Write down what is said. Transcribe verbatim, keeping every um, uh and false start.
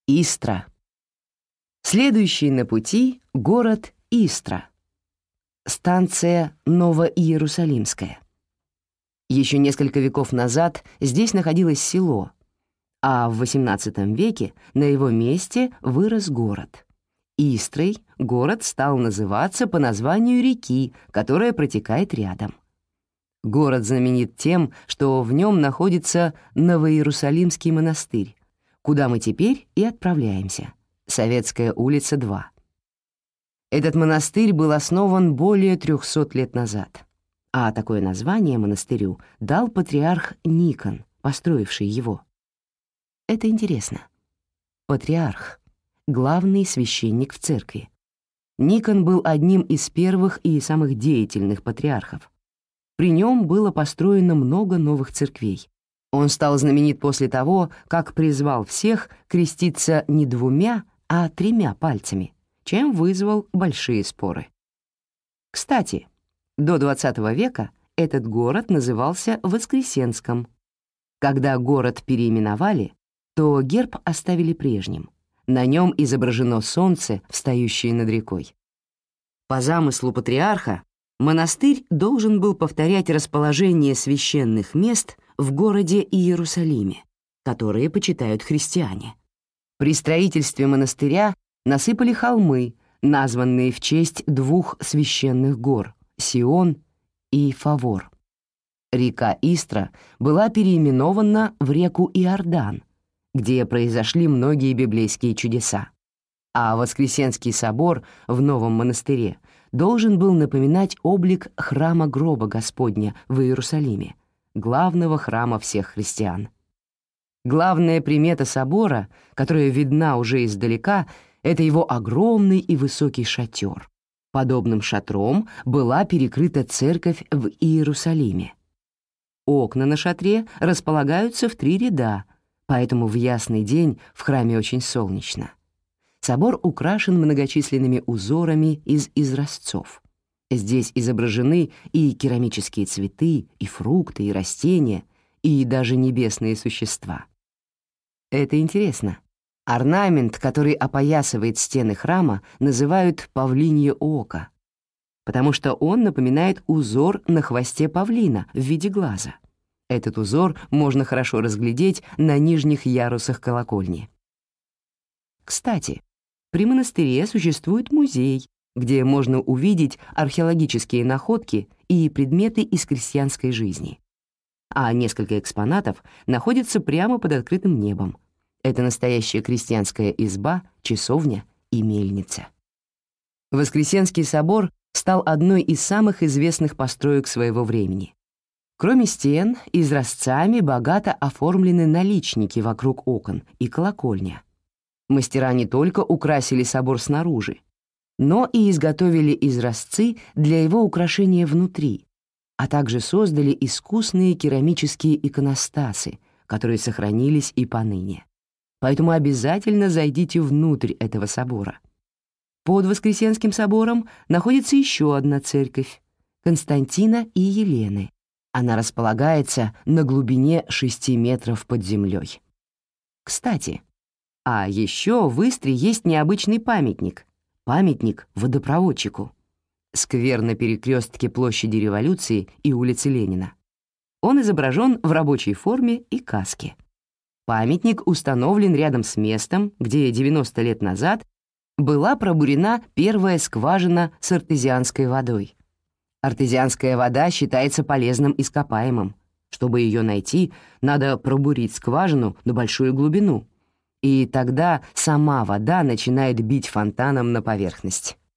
Истра. Следующий на пути — город Истра, станция Новоиерусалимская. Еще несколько веков назад здесь находилось село, а в восемнадцатом веке на его месте вырос город. Истрой город стал называться по названию реки, которая протекает рядом. Город знаменит тем, что в нем находится Новоиерусалимский монастырь, куда мы теперь и отправляемся. Советская улица, два. Этот монастырь был основан более трехсот лет назад, а такое название монастырю дал патриарх Никон, построивший его. Это интересно. Патриарх — главный священник в церкви. Никон был одним из первых и самых деятельных патриархов. При нем было построено много новых церквей. Он стал знаменит после того, как призвал всех креститься не двумя, а тремя пальцами, чем вызвал большие споры. Кстати, до двадцатого века этот город назывался Воскресенском. Когда город переименовали, то герб оставили прежним. На нем изображено солнце, встающее над рекой. По замыслу патриарха, монастырь должен был повторять расположение священных мест в городе Иерусалиме, которые почитают христиане. При строительстве монастыря насыпали холмы, названные в честь двух священных гор — Сион и Фавор. Река Истра была переименована в реку Иордан, где произошли многие библейские чудеса. А Воскресенский собор в новом монастыре должен был напоминать облик храма гроба Господня в Иерусалиме, главного храма всех христиан. Главная примета собора, которая видна уже издалека, это его огромный и высокий шатер. Подобным шатром была перекрыта церковь в Иерусалиме. Окна на шатре располагаются в три ряда, поэтому в ясный день в храме очень солнечно. Собор украшен многочисленными узорами из изразцов. Здесь изображены и керамические цветы, и фрукты, и растения, и даже небесные существа. Это интересно. Орнамент, который опоясывает стены храма, называют «павлинье око», потому что он напоминает узор на хвосте павлина в виде глаза. Этот узор можно хорошо разглядеть на нижних ярусах колокольни. Кстати, при монастыре существует музей, где можно увидеть археологические находки и предметы из крестьянской жизни. А несколько экспонатов находятся прямо под открытым небом. Это настоящая крестьянская изба, часовня и мельница. Воскресенский собор стал одной из самых известных построек своего времени. Кроме стен, изразцами богато оформлены наличники вокруг окон и колокольня. Мастера не только украсили собор снаружи, но и изготовили изразцы для его украшения внутри, а также создали искусные керамические иконостасы, которые сохранились и поныне. Поэтому обязательно зайдите внутрь этого собора. Под Воскресенским собором находится еще одна церковь — Константина и Елены. Она располагается на глубине шести метров под землей. Кстати, а еще в Истре есть необычный памятник — памятник водопроводчику. Сквер на перекрестке площади Революции и улицы Ленина. Он изображен в рабочей форме и каске. Памятник установлен рядом с местом, где девяносто лет назад была пробурена первая скважина с артезианской водой. Артезианская вода считается полезным ископаемым. Чтобы ее найти, надо пробурить скважину на большую глубину, и тогда сама вода начинает бить фонтаном на поверхность.